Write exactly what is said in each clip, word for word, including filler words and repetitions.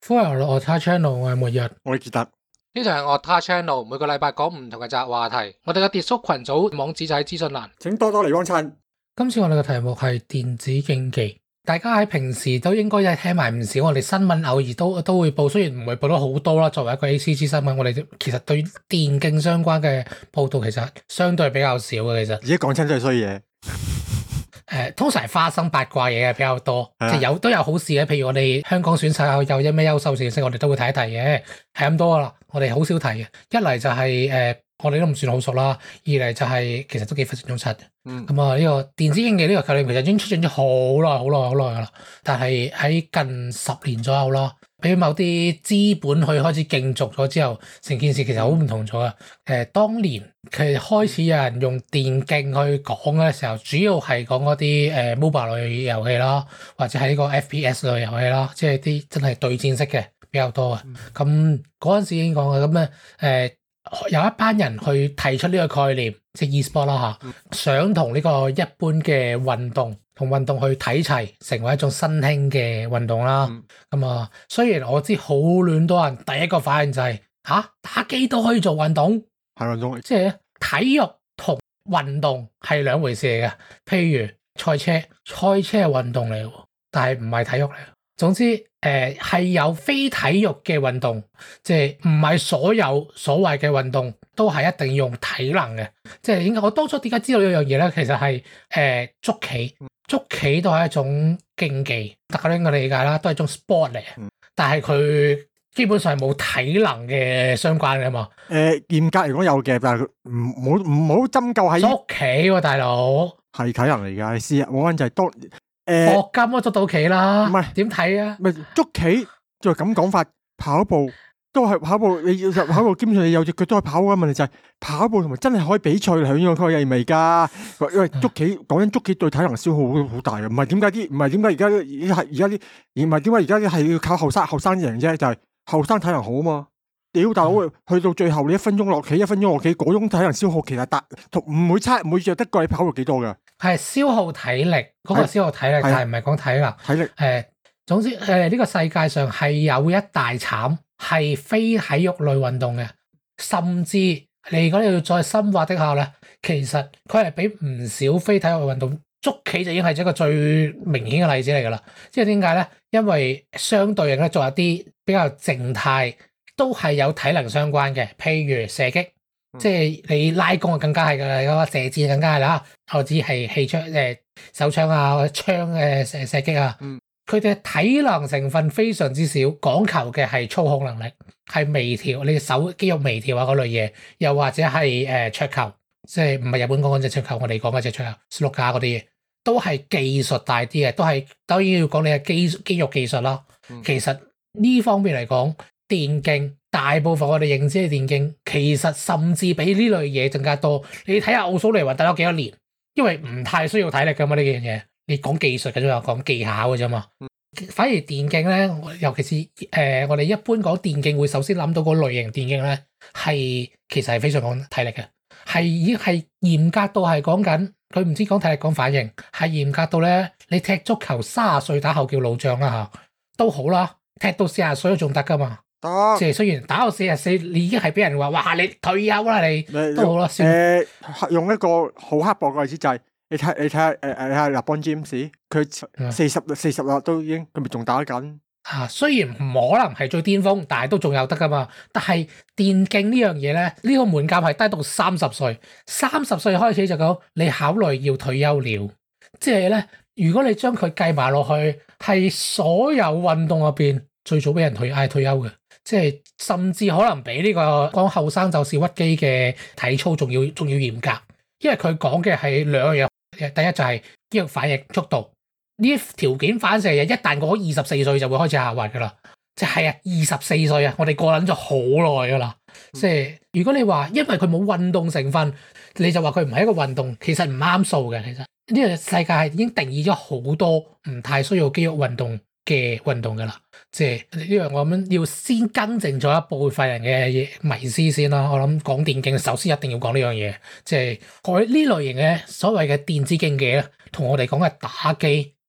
歡迎落我 Otta Channel，我係末日， 我係傑特。 呢度係我 Otta Channel，每個禮拜講唔同嘅雜話題。我哋嘅 Discord 群組網址就喺資訊欄， 請多多嚟幫襯。 今次我哋嘅題目係電子競技。大家喺平時都應該有聽埋唔少，我哋新聞偶爾都都會報，雖然唔會報得好多啦。作為一個 A C G 新聞，我哋其實對電競相關嘅報道其實相對比較少嘅。其實而家講親真係衰嘢。 誒、呃，通常係花生八卦嘢嘅比較多，即係、 啊、 有都有好事嘅。譬如我哋香港選手有有啲咩優秀事蹟，我哋都會睇一睇嘅，係咁多噶啦。我哋好少睇嘅。一嚟就係、是、誒、呃，我哋都唔算好熟啦；二嚟就係、是、其實都幾分鐘七嘅。 嗯。咁啊，呢個電子競技呢個概念其實已經出現咗好耐、好耐、好耐噶啦。但係喺近十年左右啦，俾某啲資本去開始競逐咗之後，成件事其實好唔同咗啊！誒、呃，當年其實開始有人用電競去講嘅時候，主要係講嗰啲誒 MOBA 類遊戲啦，或者係呢個 F P S 類遊戲啦，即係啲真係對戰式嘅比較多啊。咁嗰陣時已經講嘅咁咧，誒、呃、有一班人去提出呢個概念，即係 e-sport 啦嚇，想同呢個一般嘅運動同運動去睇齊，成為一種新興嘅運動啦。咁啊、嗯，雖然我知好亂多人第一個反應就係、是、嚇、啊、打機都可以做運動。 係運動，即係體育同運動係兩回事嚟嘅。譬如賽車，賽車係運動嚟嘅，但係唔係體育嚟。總之，誒、呃、係有非體育嘅運動，即係唔係所有所謂嘅運動都係一定要用體能嘅。即係應該我當初點解知道呢樣嘢咧？其實係誒、呃、捉棋，捉棋都係一種競技，大家應該理解啦，都係一種 sport 嚟嘅。但係佢基本上係冇體能嘅相關嘅嘛。誒、 呃，嚴格嚟講有嘅，但係唔好唔好針灸喺捉棋喎、啊，大佬係體能嚟㗎。你試下，我講就係當誒霍金都捉到棋啦。 唔係點睇啊？ 唔係捉棋就咁講法，跑步都係跑步。你要跑步，基本上你有隻腳都係跑嘅。問題就係跑步同埋真係可以比賽兩個概念嚟㗎。因為捉棋講緊捉棋對體能消耗好好大嘅，唔係點解啲唔係點解而家係而家啲而唔係點解而家啲係要靠後生後生贏啫？就係、是。後生體能好啊嘛，屌大佬，去到最後你一分鐘落棋，一分鐘落棋，嗰種體能消耗其實達同唔會差，唔會弱得過你跑步幾多㗎。係消耗體力，嗰、那個消耗體力，但係唔係講體能。體力誒、呃，總之誒，呢、呃這個世界上係有一大慘係非體育類運動嘅，甚至你如果你要再深化的下咧，其實佢係比唔少非體育運動。捉棋就已經係一個最明顯嘅例子嚟㗎啦。即係點解咧？因為相對應咧，仲有啲比較靜態，都係有體能相關嘅。譬如射擊，嗯、即係你拉弓啊，更加係㗎啦。嗰個射箭更加係啦。我知係氣槍誒手槍啊，或者槍嘅射射擊啊。佢哋、嗯、體能成分非常之少，講求嘅係操控能力，係微調你手肌肉微調啊嗰類嘢，又或者係誒桌球，即係唔係日本講嗰隻桌球，我哋講嗰隻桌球，斯諾架嗰啲嘢。都係技術大啲嘅，都係當然要講你嘅肌肌肉技術啦。嗯、其實呢方面嚟講，電競大部分我哋認知嘅電競，其實甚至比呢類嘢更加多。你睇下奧蘇利雲打咗幾多年，因為唔太需要體力噶嘛呢樣嘢。你講技術嘅啫嘛，講技巧嘅啫嘛。嗯、反而電競咧，尤其是誒、呃、我哋一般講電競會首先諗到嗰類型電競咧，係其實係非常講體力嘅，係已經係嚴格到係講緊。佢唔知講體力講反應，係嚴格到咧，你踢足球三十歲打後叫老將啦嚇，都好啦，踢到四十歲都仲得噶嘛。得行，即係雖然打到四十四，你已經係俾人話，哇！你退休啦你，你都好啦。誒、 呃，用一個好刻薄嘅例子就係、是，你睇你睇下誒誒，你睇立邦詹姆斯，佢四十四十啦都已經，佢咪仲打緊。 啊，雖然唔可能係最巔峰，但係都仲有得噶嘛。但係電競呢樣嘢咧，呢、這個門檻係低到三十歲，三十歲開始就講你考慮要退休了。即係咧，如果你將佢計埋落去，係所有運動入邊最早俾人退嗌退休嘅，即係甚至可能比呢個講後生就是屈機嘅體操仲要仲要嚴格，因為佢講嘅係兩樣嘢，第一就係肌肉反應速度。呢啲條件反射嘅，一旦過咗二十四歲就會開始下滑噶啦。即係啊，二十四歲啊，我哋過撚咗好耐噶啦。即係如果你話因為佢冇運動成分，你就話佢唔係一個運動，其實唔啱數嘅。其實呢個世界係已經定義咗好多唔太需要肌肉運動嘅運動噶啦。即係呢樣我諗要先更正咗一部分人嘅迷思先啦。我諗講電競首先一定要講呢樣嘢，即係佢呢類型嘅所謂嘅電子競技咧，同我哋講嘅打機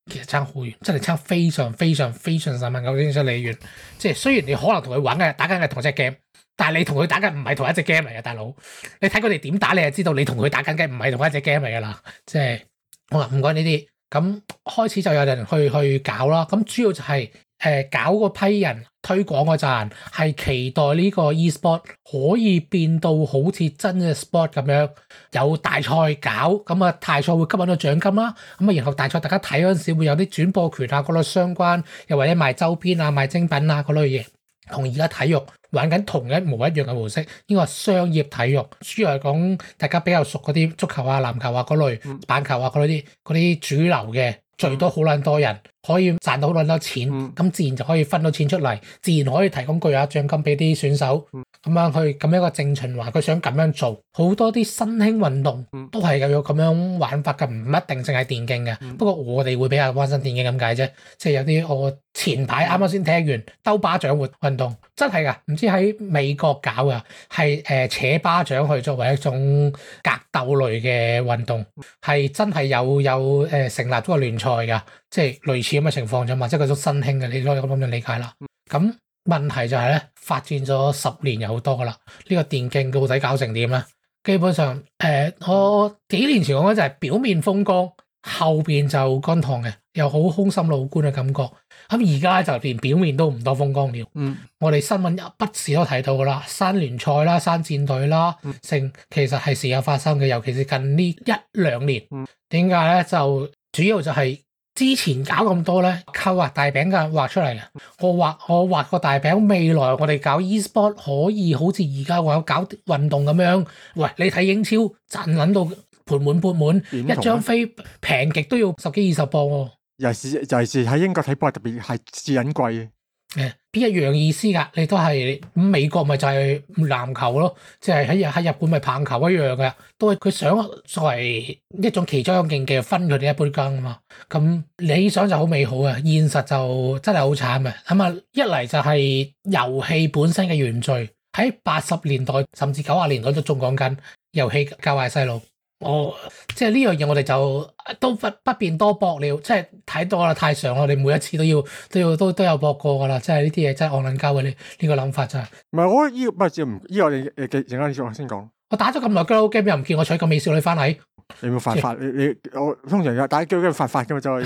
其實差好遠，真係差非常非常非常十萬九千里遠。即係雖然你可能同佢玩嘅打緊係同一隻 game，但係你同佢打緊唔係同一隻 game 嚟嘅，大佬。你睇佢哋點打，你就知道你同佢打緊嘅唔係同一隻 game 嚟㗎啦。即係好啦，唔講呢啲。咁開始就有人去去搞啦。咁主要就係、是、誒、呃、搞嗰批人推廣嗰陣係期待呢個 e-sport 可以變到好似真嘅 sport 咁樣，有大賽搞，咁啊大賽會吸引到獎金啦。咁啊然後大賽大家睇嗰陣時會有啲轉播權啊嗰類相關，又或者賣周邊啊賣精品啊嗰類嘢，同而家體育玩緊同一模一樣嘅模式。呢個係商業體育，主要係講大家比較熟嗰啲足球啊、籃球啊嗰類、板球啊嗰啲嗰啲主流嘅，最多好撚多人可以賺到好撚多錢，咁、嗯、自然就可以分到錢出嚟，自然可以提供巨額獎金俾啲選手，咁、嗯、樣去咁樣一個正循環。佢想咁樣做，好多啲新興運動都係有咁樣玩法嘅，唔一定淨係電競嘅、嗯。不過我哋會比較關心電競咁解啫，即係有啲我前排啱啱先聽完兜巴掌活運動，真係㗎，唔知喺美國搞㗎，係誒、呃、扯巴掌去作為一種格鬥類嘅運動，係真係有有誒、呃、成立咗個聯賽㗎。即係類似咁嘅情況啫嘛，即係嗰種新興嘅，你可以咁樣理解啦。咁問題就係咧，發展咗十年有好多噶啦，呢個電競到底搞成點咧？基本上，誒、呃，我幾年前講嘅就係表面風光，後邊就乾塘嘅，又好空心老官嘅感覺。咁而家就連表面都唔多風光了。嗯，我哋新聞不時都睇到噶啦，山聯賽啦、山戰隊啦，成其實係時有發生嘅，尤其是近呢一兩年。點解咧？就主要就係、是。之前搞咁多咧，靠畫大餅㗎畫出嚟嘅。我畫我畫個大餅，未來我哋搞 e-sport 可以好似而家我有搞運動咁樣。喂，你睇英超賺撚到盤滿缽滿，一張飛平極都要十幾二十磅喎。 尤其是尤其是喺英國睇波特別係至隱貴嘅。 誒，邊一樣意思㗎？你都係咁美國咪就係籃球咯，即係喺喺日本咪棒球一樣嘅，都係佢想作為一種其中一種競技分佢哋一杯羹啊嘛。咁理想就好美好啊，現實就真係好慘嘅。咁啊，一嚟就係遊戲本身嘅原罪，喺八十年代甚至九十年代都仲講緊遊戲教壞細路。哦，即係呢樣嘢，我哋就都不不便多博了，即係睇多啦，太常，我哋每一次都要都要都都有博過噶啦，即係呢啲嘢真係戇撚鳩嘅呢呢個諗法就係。 唔係我依個唔係唔依個你誒陣間你先講。 我打咗咁耐 Girl Game 又唔見我娶個美少女翻嚟。 你有冇犯法？你你我通常打 Girl Game 犯法嘅嘛就係。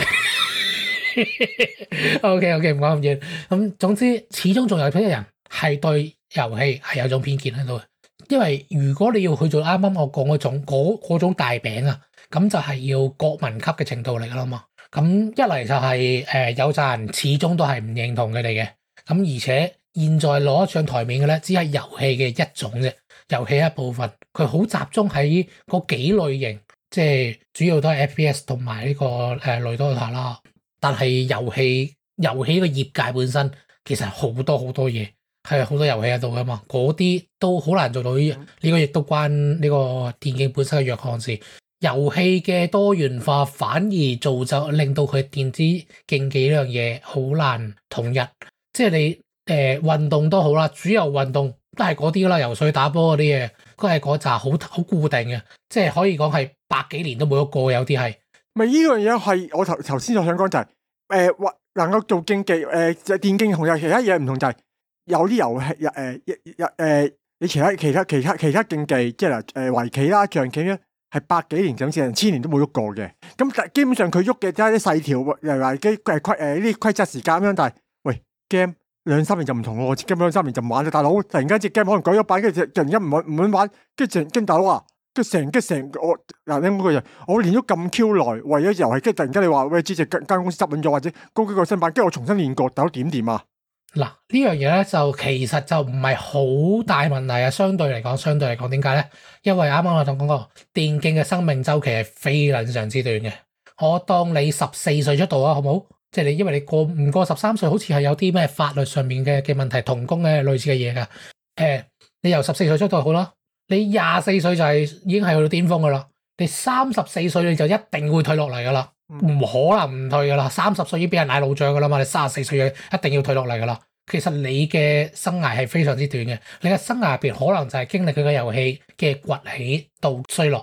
O K O K 唔講咁遠，咁總之始終仲有批人係對遊戲係有種偏見喺度。因為如果你要去做啱啱我講嗰種嗰嗰種大餅啊，咁就係要國民級嘅程度嚟噶啦嘛。咁一嚟就係、是、誒、呃、有紮人始終都係唔認同佢哋嘅。咁而且現在攞上台面嘅咧，只係遊戲嘅一種啫，遊戲一部分。佢好集中喺嗰幾類型，即係主要都係 F P S 同埋呢個誒雷多塔啦。但係遊戲遊戲個業界本身其實好多好多嘢。係好多遊戲喺度噶嘛，嗰啲都好難做到呢、呢個亦都關呢個電競本身嘅弱項事。遊戲嘅多元化反而造就令到佢電子競技呢樣嘢好難統一。即係你誒、呃、運動都好啦，主流運動都係嗰啲啦，游水打波嗰啲嘢，都係嗰扎好好固定嘅，即係可以講係百幾年都冇喐過，有啲係。 咪呢樣嘢係我頭頭先就想講就係誒或能夠做競技誒、呃、電競同有其他嘢唔同就係、是。有啲遊戲誒誒誒，你其他其他其他其他競技，即係誒圍棋啦、象棋咧，係百幾年甚至成千年都冇喐過嘅。咁但基本上佢喐嘅都係啲細條，又話啲誒規誒呢啲規則時間咁樣。但係喂 game 兩三年就唔同咯，根本兩三年就唔玩啦。大佬突然間隻 game 可能改咗版，跟住突然間唔唔肯玩，跟住成跟大佬啊，跟住成跟成我嗱你嗰句就我練咗咁 Q 耐，為咗遊戲，跟住突然間你話喂，知隻間公司執緊咗或者高幾個新版，跟住我重新練過，大佬點掂啊？ 嗱呢樣嘢咧就其實就唔係好大問題啊，相對嚟講，相對嚟講點解咧？因為啱啱我同講過，電競嘅生命週期係非撚常之短嘅。我當你十四歲出道啊，好唔好？即係你因為你過唔過十三歲，好似係有啲咩法律上面嘅嘅問題，童工嘅類似嘅嘢㗎。誒、呃，你由十四歲出道好啦，你廿四歲就係已經係去到巔峰㗎啦。你三十四歲你就一定會退落嚟㗎啦。唔可能唔退噶啦，三十歲已經俾人嗌老將噶啦嘛，你三十四歲一定要退落嚟噶啦。其實你嘅生涯係非常之短嘅，你嘅生涯入邊可能就係經歷佢嘅遊戲嘅崛起到衰落，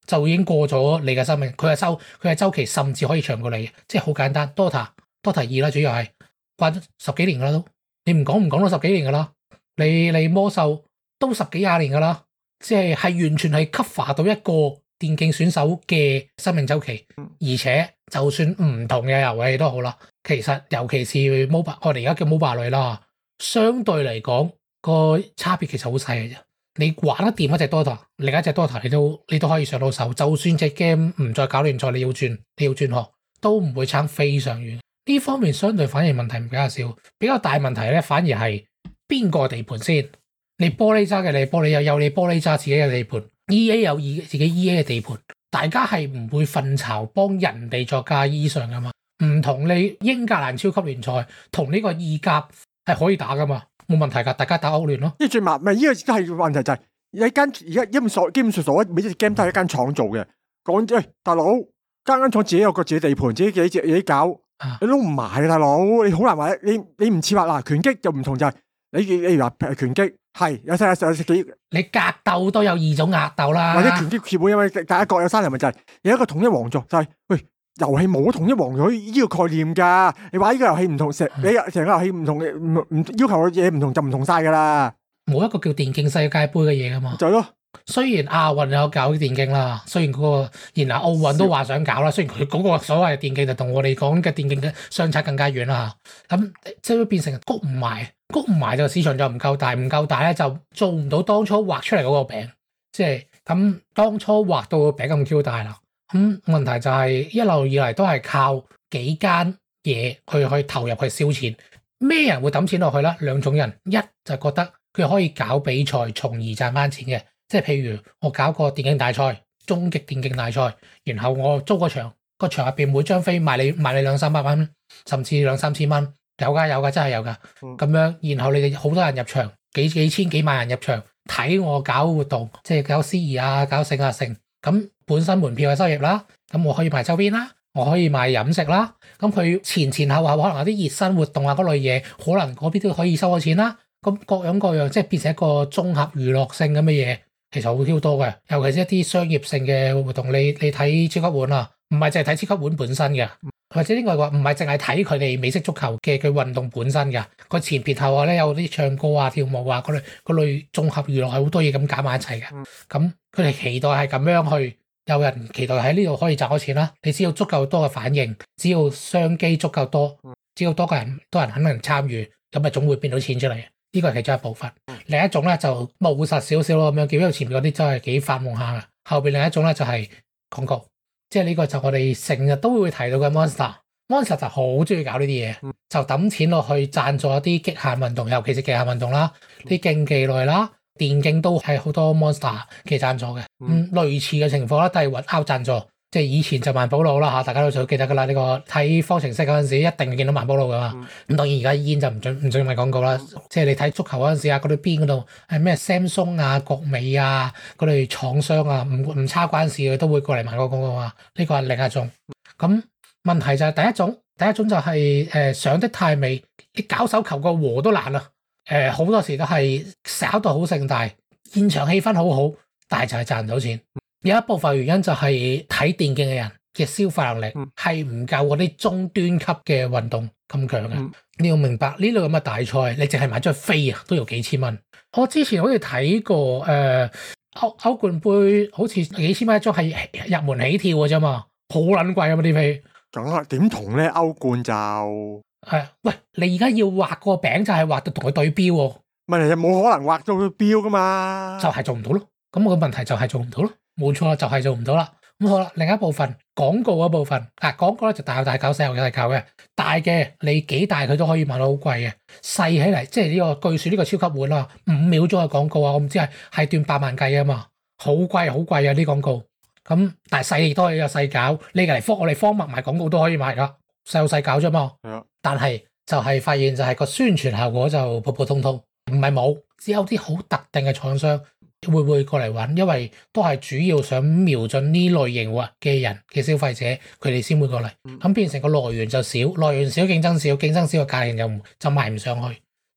就已經過咗你嘅生命，佢嘅周佢嘅周期甚至可以長過你，即係好簡單。Dota Dota 二啦，主要係玩咗十幾年噶啦都，你唔講唔講到十幾年噶啦，你你魔獸都十幾廿年噶啦，即係係完全係 cover 到一個電競選手嘅生命周期，而且就算唔同嘅遊戲都好啦，其實尤其是 MOBA， 我哋而家叫 MOBA 類啦，相對嚟講個差別其實好細嘅啫。你玩得掂一隻 Dota， 另一隻 Dota 你都你都可以上到手，就算隻 game 唔再搞聯賽，你要轉你要轉學，都唔會差非常遠。呢方面相對反而問題唔比較少，比較大問題咧反而係邊個地盤先？你玻璃渣嘅你玻璃又有你玻璃渣自己嘅地盤 ，E A 有自己 E A 嘅地盤，大家係唔會瞓巢幫人哋作嫁衣裳噶嘛？唔同你英格蘭超級聯賽同呢個意甲係可以打噶嘛？冇問題㗎，大家打歐聯咯。 因為最麻唔係呢個都係問題就係、是、有一間而家基本所基本上所每隻 game 都係一間廠做嘅。講喂、哎、大佬，間間廠自己有個自己地盤，自己自己自己搞，啊、你都唔埋嘅大佬，你好難話你你唔似話嗱拳擊就唔同就係、是、你你話拳擊係有晒有幾你格鬥都有二種格鬥啦， 或者拳擊協會因為大家各有三人咪就係、是、有一個統一王座就係、是、喂。遊戲冇統一王座呢個概念噶，你話呢個遊戲唔同，成你成個遊戲唔同，唔唔要求嘅嘢唔同就唔同晒噶啦。 冇一個叫電競世界盃嘅嘢噶嘛。就係咯。雖然亞運有搞電競啦，雖然嗰、那個，然後奧運都話想搞啦，雖然佢嗰個所謂電競就同我哋講嘅電競嘅相差更加遠啦吓。咁即係會變成谷唔埋，谷唔埋就市場就唔夠大，唔夠大咧就做唔到當初畫出嚟嗰個餅。即係咁當初畫到個餅咁 Q 大啦。咁、嗯、問題就係一路以嚟都係靠幾間嘢去去投入去燒錢，咩人會抌錢落去咧？兩種人，一就覺得佢可以搞比賽，從而賺翻錢嘅，即係譬如我搞個電競大賽、終極電競大賽，然後我租個場，個場入邊每張飛賣你賣你兩三百蚊，甚至兩三千蚊，有㗎有㗎真係有㗎。咁、嗯、樣，然後你哋好多人入場，幾幾千幾萬人入場睇我搞活動，即係搞司儀啊、搞剩啊剩咁。本身門票嘅收入啦，咁我可以賣周邊啦，我可以賣飲食啦，咁佢前前後後可能有啲熱身活動啊嗰類嘢，可能嗰邊都可以收咗錢啦。咁各樣各樣，即係變成一個綜合娛樂性咁嘅嘢，其實好多嘅。尤其是一啲商業性嘅活動，你你睇超級碗啊，唔係淨係睇超級碗本身嘅，或者另外話唔係淨係睇佢哋美式足球嘅佢運動本身嘅，佢前邊後啊咧有啲唱歌啊、跳舞啊嗰類嗰類綜合娛樂係好多嘢咁夾埋一齊嘅。咁佢哋期待係咁樣去。有人期待喺呢度可以賺到錢啦，你只要足夠多嘅反應，只要商機足夠多，只要多個人多人肯定參與，咁咪總會變到錢出嚟。呢個係其中一部分。另一種咧就務實少少咯，咁樣叫，因為前面嗰啲真係幾發夢下嘅。後邊另一種咧就係廣告，即係呢個就我哋成日都會提到嘅 Monster。Monster 就好中意搞呢啲嘢，就抌錢落去贊助一啲極限運動，尤其是極限運動啦，啲競技類啦。電競都係好多 Monster 嘅贊助嘅，咁、嗯、類似嘅情況啦，都係揾 out 贊助，即係以前就萬寶路啦嚇，大家都仲記得噶啦，呢、這個睇方程式嗰陣時一定見到萬寶路噶嘛，咁、嗯、當然而家煙就唔準唔準賣廣告啦，嗯、即係你睇足球嗰陣時啊，嗰啲邊嗰度係咩 Samsung 啊、國美啊嗰類廠商啊，唔唔差關事嘅都會過嚟賣個廣告啊，呢、這個係另一種。咁問題就係第一種，第一種就係、是、誒、呃、上得太美，你搞手球個和都難啊。誒、呃，好多時都係搞到好盛大，現場氣氛好好，但係就係賺唔到錢。有一部分原因就係睇電競嘅人嘅消費能力係唔夠嗰啲中端級嘅運動咁強嘅。嗯、你要明白呢類咁嘅大賽，你淨係買張飛啊，都要幾千蚊。我之前好似睇過誒、呃、歐歐冠杯，好似幾千蚊一張係入門起跳嘅啫嘛，好撚貴啊嘛啲飛。 梗係點同咧？歐冠就係，喂！你而家要畫個餅就係畫到同佢對標喎， 問題就冇可能畫到佢標噶嘛， 就係做唔到咯。咁我個問題就係做唔到咯，冇錯啦，就係做唔到啦。咁好啦，另一部分廣告嗰部分，啊廣告咧就大有大搞，細有細搞嘅。大嘅你幾大佢都可以賣到好貴嘅，細起嚟即係呢個據說呢個超級碗啊，五秒鐘嘅廣告啊，我唔知係係斷百萬計啊嘛，好貴好貴啊啲廣告。咁但係細亦都可以有細搞，你嚟科我哋科麥賣廣告都可以賣噶。細有細搞啫嘛，但係就係發現就係個宣傳效果就普普通通，唔係冇，只有啲好特定嘅廠商會會過嚟揾，因為都係主要想瞄準呢類型嘅人嘅消費者，佢哋先會過嚟，咁變成個來源就少，來源少競爭少，競爭少嘅價錢就就賣唔上去，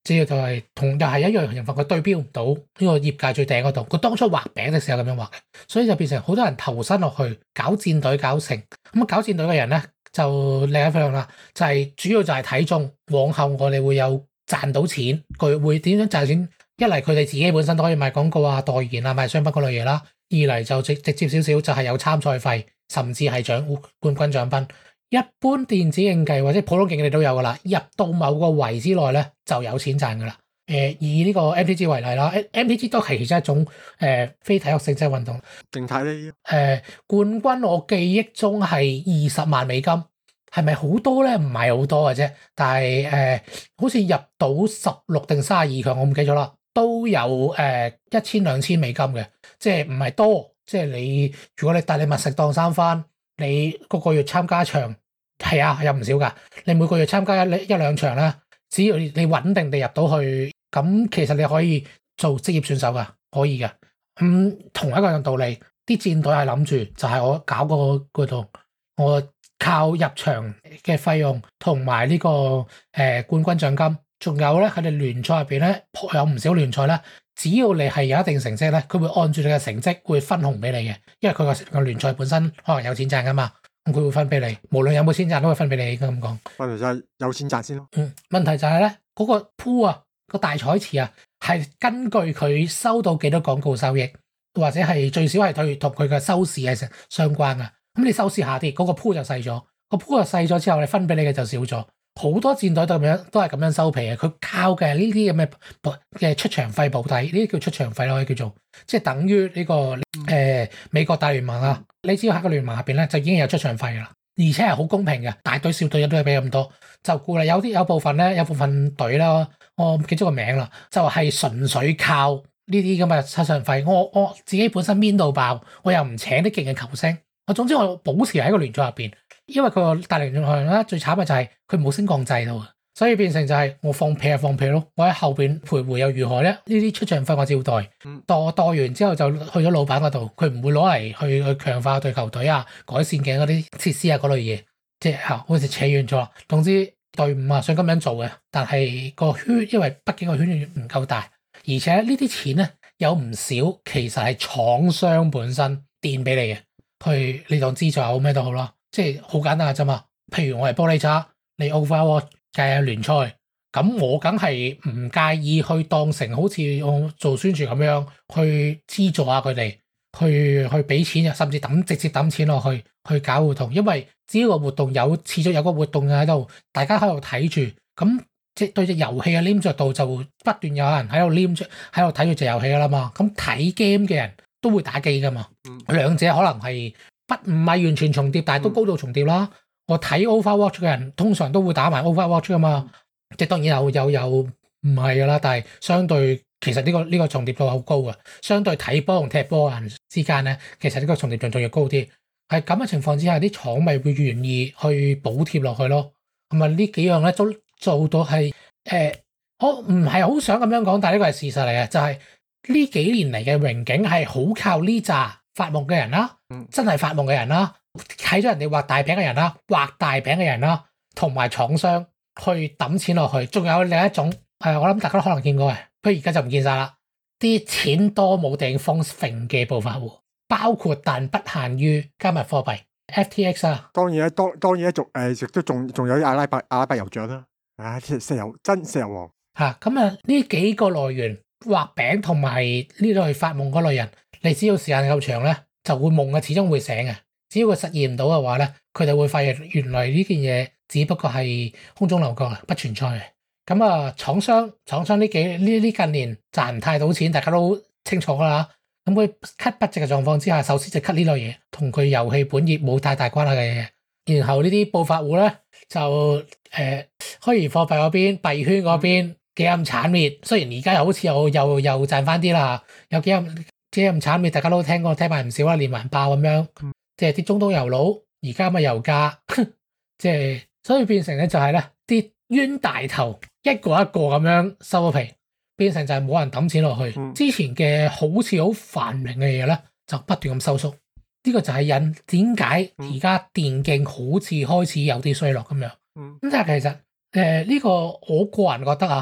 只要就係同又係一樣形況，佢對標唔到呢個業界最頂嗰度。佢當初畫餅嘅時候咁樣畫嘅，所以就變成好多人投身落去搞戰隊搞成。咁搞戰隊嘅人咧就另一樣啦，就係、是、主要就係睇中往後我哋會有賺到錢，佢會點樣賺錢？一嚟佢哋自己本身都可以賣廣告啊、代言啊、賣商品嗰類嘢啦；二嚟就直直接少少就係有參賽費，甚至係獎冠軍獎品。一般電子競技或者普通競技都有噶啦，入到某個圍之內咧就有錢賺噶啦。誒，以呢個 M T G 為例啦 ，M T G 都係其中一種誒、呃、非體育性質運動。 靜態咧。 誒，冠軍我記憶中係二十萬美金，係咪好多咧？唔係好多嘅啫，但係誒、呃，好似入到十六定三十二強，我唔記咗啦。都有誒一千兩千美金嘅，即係唔係多，即係你如果你帶你密食當三番，你個個月參加場係啊有唔少㗎，你每個月參加一一兩場啦，只要你穩定地入到去，咁其實你可以做職業選手㗎，可以嘅。咁、嗯、同一個樣道理，啲戰隊係諗住就係我搞個嗰度，我靠入場嘅費用同埋呢個誒、呃、冠軍獎金。仲有咧，佢哋聯賽入邊咧有唔少聯賽咧，只要你係有一定成績咧，佢會按住你嘅成績會分紅俾你嘅，因為佢個個聯賽本身可能有錢賺噶嘛，咁佢會分俾你，無論有冇錢賺都會分俾你，應該咁講。問題就係有錢賺先咯。嗯，問題就係咧嗰個 pool 啊，個大彩池啊，係根據佢收到幾多廣告收益，或者係最少係佢同佢嘅收視係相關噶。咁你收視下跌，嗰、那個 pool 就細咗，個 pool 就細咗之後，你分俾你嘅就少咗。好多戰隊都咁樣，都係咁樣收皮嘅。佢靠嘅呢啲咁嘅嘅出場費補底，呢啲叫出場費咯，可以叫做即係等於呢、這個誒、呃、美國大聯盟啊。你只要喺個聯盟入邊咧，就已經有出場費噶啦，而且係好公平嘅，大隊小隊都係俾咁多。就顧啦，有啲有部分咧，有部分隊啦，我唔記咗個名啦，就係、是、純粹靠呢啲咁嘅出場費。我我自己本身邊度爆，我又唔請啲勁嘅球星，我總之我保持喺個聯賽入邊。因為佢個大聯賽咧最慘嘅就係佢冇升降制度，所以變成就係我放屁就放屁咯，我喺後邊徘徊又如何咧？呢啲出場費我照代，代代完之後就去咗老闆嗰度，佢唔會攞嚟去去強化對球隊啊、改善嘅嗰啲設施啊嗰類嘢，即係嚇好似扯遠咗。總之隊伍啊想咁樣做嘅，但係個圈因為畢竟個圈唔夠大，而且呢啲錢咧有唔少其實係廠商本身墊俾你嘅，去你當資助好咩都好啦。即係好簡單嘅啫嘛，譬如我係玻璃渣，你 Overwatch 嘅聯賽，咁我梗係唔介意去當成好似我做宣傳咁樣去資助下佢哋，去去俾錢，甚至抌直接抌錢落去去搞活動，因為只要個活動有始終有個活動喺度，大家喺度睇住，咁即係對隻遊戲嘅黏着度就不斷有人喺度黏着喺度睇住隻遊戲噶啦嘛，咁睇 game 嘅人都會打機噶嘛，兩者可能係。不唔係完全重疊，但係都高度重疊啦。嗯、我睇 Overwatch 嘅人通常都會打埋 Overwatch 噶嘛，即係當然有有有唔係噶啦，但係相對其實呢、呢個呢、呢個重疊度好高嘅。相對睇波同踢波人之間咧，其實呢個重疊度仲要高啲。係咁嘅情況之下，啲廠咪會願意去補貼落去咯。咁啊呢幾樣咧都做到係誒、呃，我唔係好想咁樣講，但係呢個係事實嚟嘅，就係、是、呢幾年嚟嘅榮景係好靠呢紮發夢嘅人啦，真係發夢嘅人啦，睇咗人哋畫大餅嘅人啦，畫大餅嘅人啦，同埋廠商去抌錢落去，仲有另一種係我諗大家都可能見過嘅，不過而家就唔見晒啦。啲錢多冇地方揈嘅暴發戶，包括但不限於加密貨幣 F T X 啊。當然咧，當當然咧，仲誒亦都仲仲有阿拉伯阿拉伯酋長啦，啊石油真石油王嚇。咁啊呢幾個來源畫餅同埋呢類發夢嗰類人。你只要時間夠長咧，就會夢嘅，始終會醒嘅。只要佢實現唔到嘅話咧，佢就會發現原來呢件嘢只不過係空中樓閣，不存在嘅。咁啊，廠商廠商呢幾呢呢近年賺唔太到錢，大家都清楚噶啦。咁佢 cut budget 嘅狀況之下，首先就 cut 呢類嘢，同佢遊戲本業冇太大關係嘅嘢。然後呢啲暴發戶咧就誒虛擬貨幣嗰邊、幣圈嗰邊幾咁慘烈。雖然而家又好似又又又賺翻啲啦，有幾咁。即係咁慘烈，大家都聽過聽埋唔少啦，連環爆咁樣，即係啲中東油佬而家咪油價，即係所以變成咧就係咧啲冤大頭一個一個咁樣收咗皮，變成就係冇人抌錢落去。嗯、之前嘅好似好繁榮嘅嘢咧，就不斷咁收縮。呢、這個就係引點解而家電競好似開始有啲衰落咁樣。咁、嗯、但係其實誒呢、呃這個我個人覺得啊，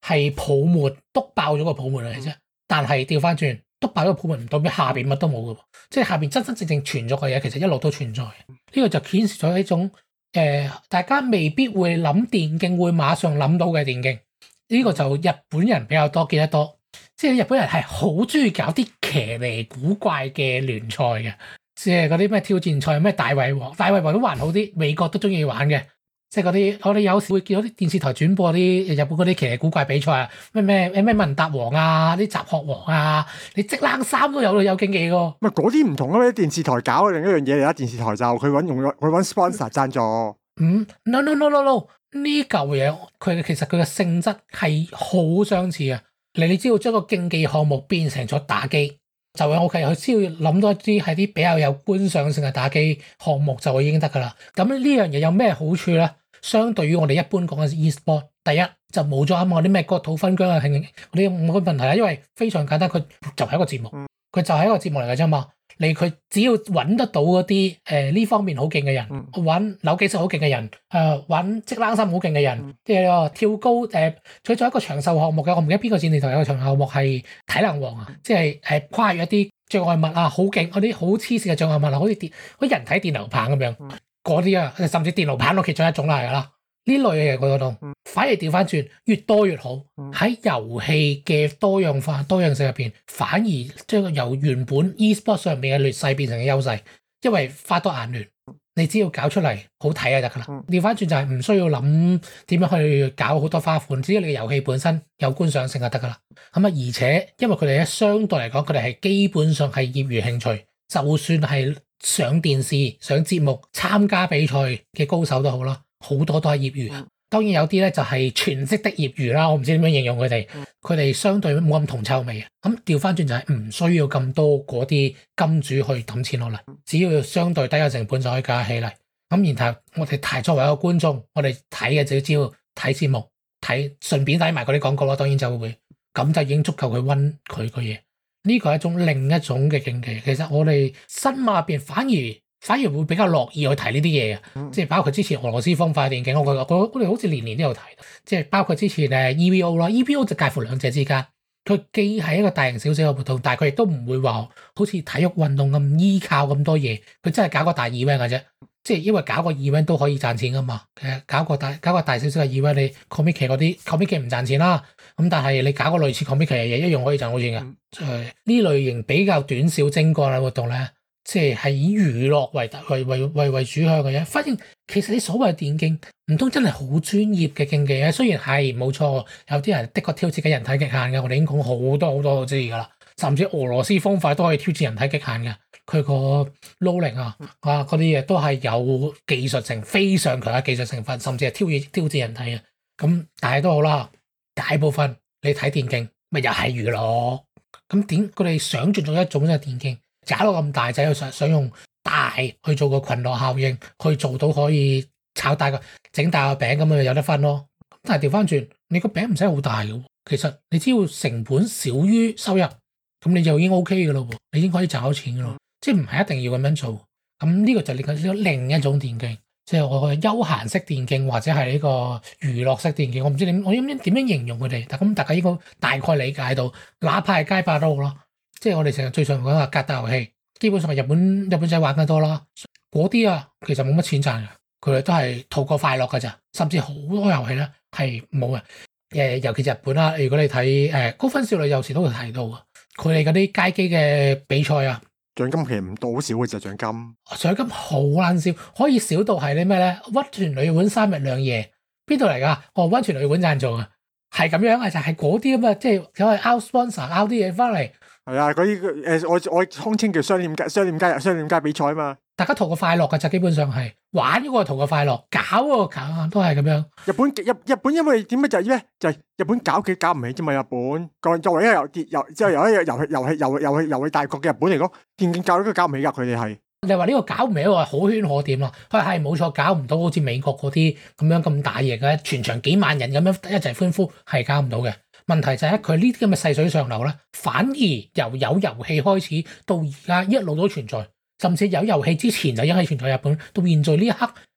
係泡沫篤爆咗個泡沫嚟嘅啫。但係調翻轉篤爆咗個泡沫唔代表下邊乜都冇嘅喎，即係下邊真真正正存在嘅嘢其實一路都存在。呢、這個就顯示咗一種誒、呃、大家未必會諗電競會馬上諗到嘅電競。呢、這個就日本人比較多見得多，即係日本人係好中意搞啲騎呢古怪嘅聯賽嘅，即係嗰啲咩挑戰賽咩大胃王，大胃王都還好啲，美國都中意玩嘅。即係嗰啲，我哋有時會見到啲電視台轉播啲日本嗰啲奇奇古怪比賽啊，咩咩咩咩問答王啊，啲雜學王啊，你織冷衫都有有競技㗎。 咪嗰啲唔同啊！啲電視台搞另一樣嘢嚟啦，電視台就佢揾用佢揾 sponsor 贊助。 嗯 ，no no no no no，呢嚿嘢佢其實佢嘅性質係好相似嘅。你你只要將個競技項目變成咗打機，就係 OK。佢只要諗到一啲係啲比較有觀賞性嘅打機項目就已經得㗎啦。咁呢樣嘢有咩好處咧？相對於我哋一般講嘅 e-sport， 第一就冇咗啱啱嗰啲咩國土分疆啊、嗰啲冇乜問題啦，因為非常簡單，佢就係一個節目，佢就係一個節目嚟嘅啫嘛。你佢只要揾得到嗰啲誒呢方面好勁嘅人，揾扭計術好勁嘅人，誒揾織冷衫好勁嘅人，即係話跳高誒，佢、呃、做一個長壽項目嘅，我唔記得邊個電視台有個長壽項目係體能王啊，即係誒跨越一啲障礙物啊，好勁嗰啲好黐線嘅障礙物啊，好似電好似人體電流棒咁樣。嗰啲啊，甚至電腦棒都其中一種嚟㗎啦。呢類嘅嘢嗰度，反而調翻轉，越多越好。喺遊戲嘅多樣化、多樣性入邊，反而將由原本 e-sport 上面嘅劣勢變成嘅優勢。因為花多眼亂，你只要搞出嚟好睇就得㗎啦。調翻轉就係唔需要諗點樣去搞好多花款，只要你嘅遊戲本身有觀賞性就得㗎啦。咁啊，而且因為佢哋咧相對嚟講，佢哋係基本上係業餘興趣，就算係上電視、上節目、參加比賽嘅高手都好啦，好多都係業餘。當然有啲咧就係全職的業餘啦，我唔知點樣形容佢哋。佢哋相對冇咁銅臭味。咁調翻轉就係唔需要咁多嗰啲金主去抌錢落嚟，只要相對低嘅成本就可以搞起嚟。咁然後我哋睇作為一個觀眾，我哋睇嘅就只要睇節目，睇順便睇埋嗰啲廣告咯。當然就會咁就已經足夠去溫佢個嘢。呢個係一種另一種嘅競技，其實我哋新馬入邊反而反而會比較樂意去睇呢啲嘢嘅，即係包括之前俄羅斯方塊電競，我覺得我哋好似年年都有睇，即係包括之前誒 E V O 啦 ，E V O 就介乎兩者之間，佢既係一個大型少少嘅活動，但係佢亦都唔會話好似體育運動咁依靠咁多嘢，佢真係搞個大 event 嘅啫，即係因為搞個 event 都可以賺錢噶嘛，其實搞個大搞個大少少嘅 event，你 comic 嗰啲 comic 唔賺錢啦。咁但係你搞個類似 comic 嘅嘢一樣可以賺到錢嘅。誒、嗯、呢類型比較短小精幹嘅活動咧，即係係以娛樂為為為為為主向嘅嘢。反正其實你所謂電競唔通真係好專業嘅競技咧？雖然係冇錯，有啲人的確挑戰緊人體極限嘅，我哋已經講好多好多都知㗎啦。甚至俄羅斯方塊都可以挑戰人體極限嘅，佢個 loading 啊啊嗰啲嘢都係有技術性非常強嘅技術成分，甚至係挑戰挑戰人體嘅。咁但係都好啦。大部分你睇電競咪又係娛樂，咁點佢哋想盡咗一種即係電競搞到咁大仔，想想用大去做個群落效應，去做到可以炒大個整大個餅咁咪有得分咯。但係調翻轉，你個餅唔使好大嘅，其實你只要成本少於收入，咁你就已經 O K 嘅咯，你已經可以賺到錢嘅咯，即係唔係一定要咁樣做。咁呢個就另另一種電競。即係我嘅休閒式電競或者係呢個娛樂式電競，我唔知點，我應唔應點樣形容佢哋？但咁大家應該大概理解到，哪怕係街霸都好啦。即係我哋成日最常講嘅格鬥遊戲，基本上係日本日本仔玩得多啦。嗰啲啊，其實冇乜錢賺嘅，佢哋都係圖個快樂㗎咋。甚至好多遊戲咧係冇嘅。誒，尤其日本啦，如果你睇誒高分少女，有時都會提到啊，佢哋嗰啲街機嘅比賽啊。 獎金其實唔到，好少嘅就獎金。 獎金好撚少，可以少到係啲咩咧？溫泉旅館三日兩夜，邊度嚟㗎？哦，溫泉旅館贊助啊，係咁樣啊，就係嗰啲咁啊，即係有係 out sponsor out 啲嘢翻嚟。係啊，嗰啲誒，我我通稱叫商店街、商店街、商店街比賽啊嘛。 大家圖個快樂㗎，就基本上係玩嗰個圖個快樂，搞嗰個搞都係咁樣。 日本日日本因為點解就係咩？就係日本搞佢搞唔起啫嘛。日本作作為一個遊電遊之後由一個遊戲遊戲遊戲遊戲遊戲大國嘅日本嚟講，電競教都搞唔起㗎。佢哋係你話呢個搞唔起，話可圈可點啦。佢係冇錯，搞唔到好似美國嗰啲咁樣咁大型嘅，全場幾萬人咁樣一齊歡呼，係搞唔到嘅。問題就係佢呢啲咁嘅細水長流咧，反而由有遊戲開始到而家一路都存在。甚至有遊戲之前就已經係存在日本，到現在呢一刻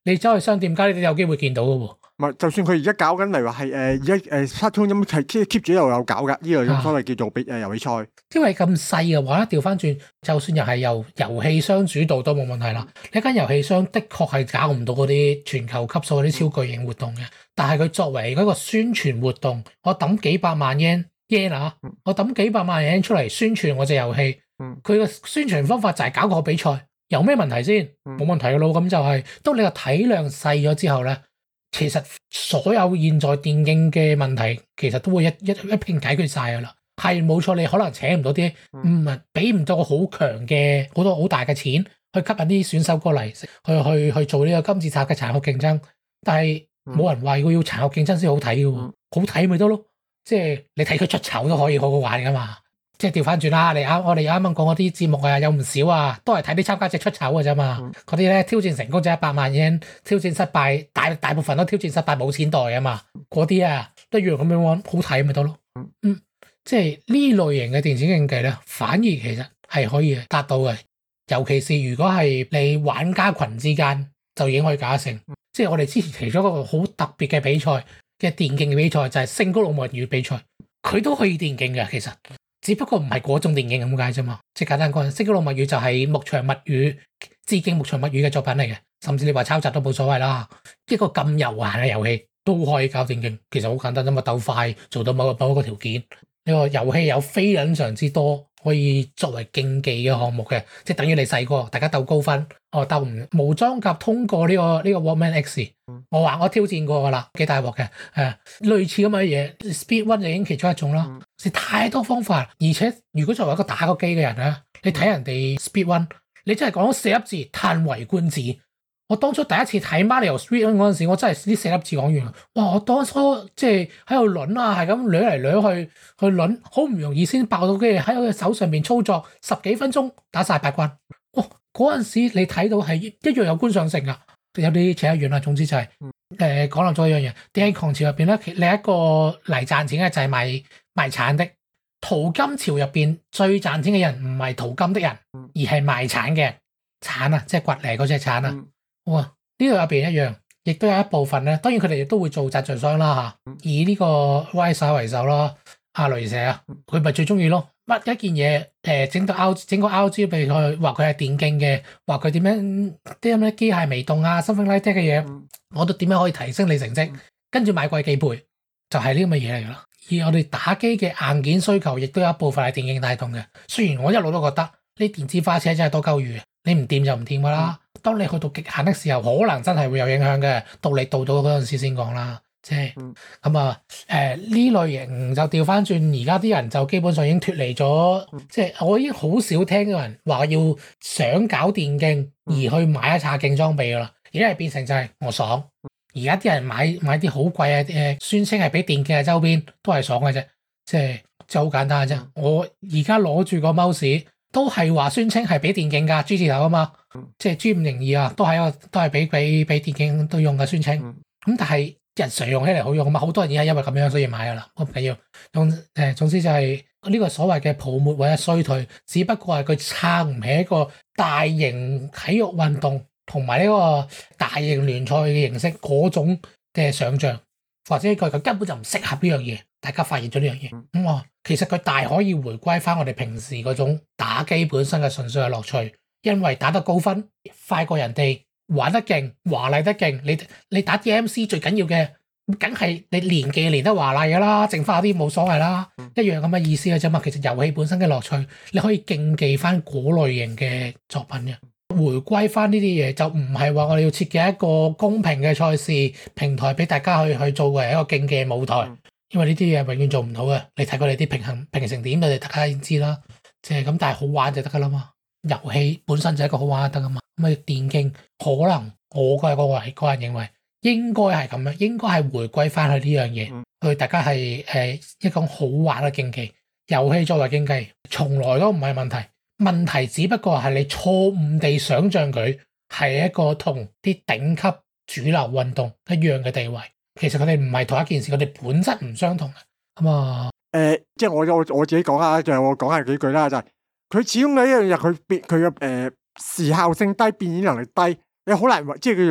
你走去商店街，你都有機會見到嘅喎。 唔係，就算佢而家搞緊，例如話係誒而家誒 Splatoon 咁係 keep keep 住又有搞㗎，呢個所謂叫做比誒遊戲賽。 因為咁細嘅話，調翻轉，就算又係由遊戲商主導都冇問題啦。呢間遊戲商的確係搞唔到嗰啲全球級數嗰啲超巨型活動嘅，但係佢作為嗰個宣傳活動，我抌幾百萬 yen yen 啊，我抌幾百萬 yen 出嚟宣傳我隻遊戲，佢個宣傳方法就係搞個比賽，有咩問題先？冇問題嘅咯。咁就係、是、當你個體量細咗之後咧。其實所有現在電競嘅問題，其實都會一一一片解決晒噶啦。係冇錯，你可能請唔到啲唔係俾唔到個好強嘅好多好大嘅錢去吸引啲選手過嚟，去去去做呢個金字塔嘅殘酷競爭。但係冇人話要要殘酷競爭先好睇嘅喎，好睇咪得咯。即係你睇佢出醜都可以好好玩噶嘛。即係調翻轉啦，你啱我哋啱啱講嗰啲節目啊，有唔少啊，都係睇啲參加者出醜嘅啫嘛。嗰啲咧挑戰成功就一百萬 yen， 挑戰失敗大大部分都挑戰失敗冇錢袋啊嘛。嗰啲啊一樣咁樣玩，好睇咪得咯。嗯，即係呢類型嘅電子競技咧，反而其實係可以達到嘅。尤其是如果係你玩家群之間，就已經可以搞得成。即係我哋之前其中一個好特別嘅比賽嘅電競嘅比賽就係聖高魯物語比賽，佢都可以電競嘅其實。只不過唔係嗰種電競咁解啫嘛，即係簡單講，《聖高魯物語》就係牧場物語致敬牧場物語嘅作品嚟嘅，甚至你話抄襲都冇所謂啦。一個咁悠閒嘅遊戲都可以搞電競，其實好簡單啫嘛，鬥快做到某個某一個條件。呢個遊戲有非常常之多可以作為競技嘅項目嘅，即係等於你細個大家鬥高分，哦鬥唔無裝甲通過呢、這個呢、這個 Walkman X， 我話我挑戰過噶啦，幾大鑊嘅，誒類似咁嘅嘢 ，Speed Run 就已經其中一種啦。是太多方法，而且如果作為一個打過機嘅人咧，你睇人哋 Speed Run，你真係講四粒字嘆為觀止。我當初第一次睇 Mario Speed Run 嗰陣時，我真係呢四粒字講完啦。哇！我當初即係喺度輪啊，係咁捋嚟捋去去輪，好唔容易先爆到機，喺我嘅手上面操作十幾分鐘打晒八關。哇！嗰陣時你睇到係一樣有觀賞性㗎，有啲扯得遠啦。總之就係、是、誒、呃、講漏咗一樣嘢，電競狂潮入邊咧，你一個嚟賺錢嘅就係賣賣鏟的。淘金潮入邊最賺錢嘅人唔係淘金的人，而係賣鏟嘅鏟啊，即係掘嚟嗰隻鏟啊。哇！呢度入邊一樣，亦都有一部分咧。當然佢哋亦都會做贊助商啦嚇，以呢個 Ryza 為首啦，阿雷蛇啊，佢咪最中意咯。乜一件嘢誒整到 out 整個 out 招俾佢，話佢係電競嘅，話佢點樣啲咁嘅機械微動啊、something like that 嘅嘢，我都點樣可以提升你成績，跟住買貴幾倍，就係呢咁嘅嘢嚟㗎啦。而我哋打機嘅硬件需求，亦都有一部分係電競帶動嘅。雖然我一路都覺得呢電子花車真係多鳩餘，你唔掂就唔掂㗎啦。當你去到極限的時候，可能真係會有影響嘅。到你到到嗰陣時先講啦，即係咁啊。誒呢類型就調翻轉，而家啲人就基本上已經脫離咗。即係我已經好少聽到人話要想搞電競而去買一叉勁裝備㗎啦。而家係變成就係我爽。而家啲人買買啲好貴嘅誒，宣稱係俾電競嘅周邊都係爽嘅啫。即係就好簡單嘅啫。我而家攞住個 mouse。都係話宣稱係俾電競㗎 G 字頭啊嘛，即係 G 五零二啊，都係一個都係俾俾俾電競都用嘅宣稱。咁但係日常用起嚟好用啊嘛，好多人已經係因為咁樣所以買㗎啦，唔緊要。總誒總之就係呢個所謂嘅泡沫或者衰退，只不過係佢撐唔起一個大型體育運動同埋呢個大型聯賽嘅形式嗰種嘅想像，或者佢佢根本就唔適合呢樣嘢。大家發現咗呢樣嘢，咁、嗯、啊，其實佢大可以回歸翻我哋平時嗰種打機本身嘅純粹嘅樂趣，因為打得高分，快過人哋，玩得勁，華麗得勁。你你打 D M C 最緊要嘅，梗係你連技練得華麗噶啦，剩翻啲冇所謂啦，一樣咁嘅意思嘅啫嘛。其實遊戲本身嘅樂趣，你可以競技翻嗰類型嘅作品嘅，回歸翻呢啲嘢就唔係話我哋要設計一個公平嘅賽事平台俾大家去去做為一個競技嘅舞台。因為呢啲嘢永遠做唔到嘅，你睇佢哋啲平衡平成點，你哋大家已經知啦。即係咁，但係好玩就得噶啦嘛。遊戲本身就係一個好玩就得噶嘛。咁啊，電競可能我個個人個人認為應該係咁樣，應該係回歸翻去呢樣嘢，去大家係誒一種好玩嘅競技。遊戲作為競技，從來都唔係問題，問題只不過係你錯誤地想像佢係一個同啲頂級主流運動一樣嘅地位。其實佢哋唔係同一件事，佢哋本質唔相同嘅。咁啊，誒、 呃，即係我我我自己講下，就係我講下幾句啦。就係、是、佢始終有一樣嘢，佢變佢嘅誒時效性低，變現能力低，你好難即係叫做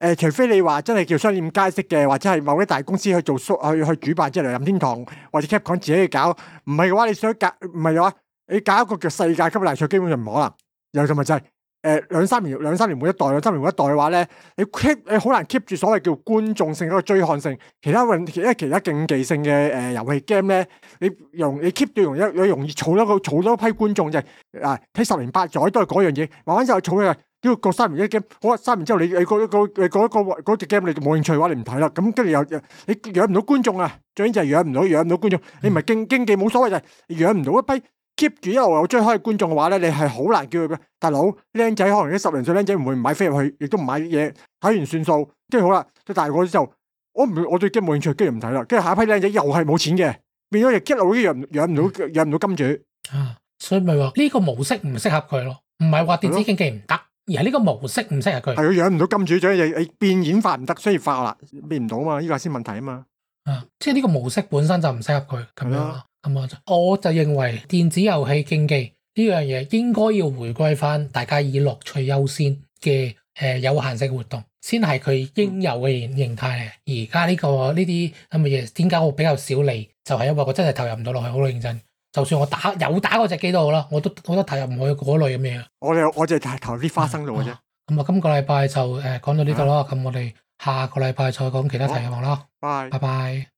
誒，除非你話真係叫商業街式嘅，或者係某啲大公司去做 show 去去主辦，即係任天堂或者 Capcom 自己去搞，唔係嘅話，你想搞唔係嘅話，你搞一個叫世界級大賽，基本上唔可能。又同埋就係誒兩三年兩三年每一代，兩三年每一代嘅話咧，你 keep 你好難 keep 住所謂叫觀眾性嗰個追看性，其他運其他其他競技性嘅誒遊戲 game 咧，你容你 keep 住容易你容易儲多個儲多批觀眾就係啊睇十年八載都係嗰樣嘢，慢慢之後儲嘅。呢個三年一 game，好啊！三年之後你你嗰嗰你嗰個嗰隻 game 你冇興趣嘅話，你唔睇啦。咁跟住又你養唔到觀眾啊！最緊就係養唔到養唔到觀眾。你唔係競競技冇所謂，就係養唔到一批 keep 住一路有追開嘅觀眾嘅話咧，你係好難叫佢大佬僆仔，可能啲十零歲僆仔唔會唔買飛入去，亦都唔買嘢，睇完算數。跟住好啦，佢大個之後，我唔我對 game 冇興趣，跟住唔睇啦。跟住下一批僆仔又係冇錢嘅，變咗亦一路都養養唔到養唔到金主啊！所以咪話呢個模式唔適合佢咯，唔係話電子競技唔得。而係呢個模式唔適合佢， 係佢養唔到金主，仲要你變演化唔得，商業化啦，變唔到嘛，呢個先問題啊嘛。 啊，即係呢個模式本身就唔適合佢咁樣咯。咁我就我就認為電子遊戲競技呢樣嘢應該要回歸翻大家以樂趣優先嘅誒、呃、有限性活動，先係佢應有嘅形形態嚟。而家呢個呢啲咁嘅嘢，點解我比較少理？就係、是、因為我真係投入唔到落去，好認真。就算我打有打嗰隻機都好啦，我都我都投入唔去嗰類咁嘢。 我哋我就係投啲花生度嘅啫。 咁啊，今個禮拜就誒講到呢度啦。咁、啊、我哋下個禮拜再講其他題目啦。 拜拜拜。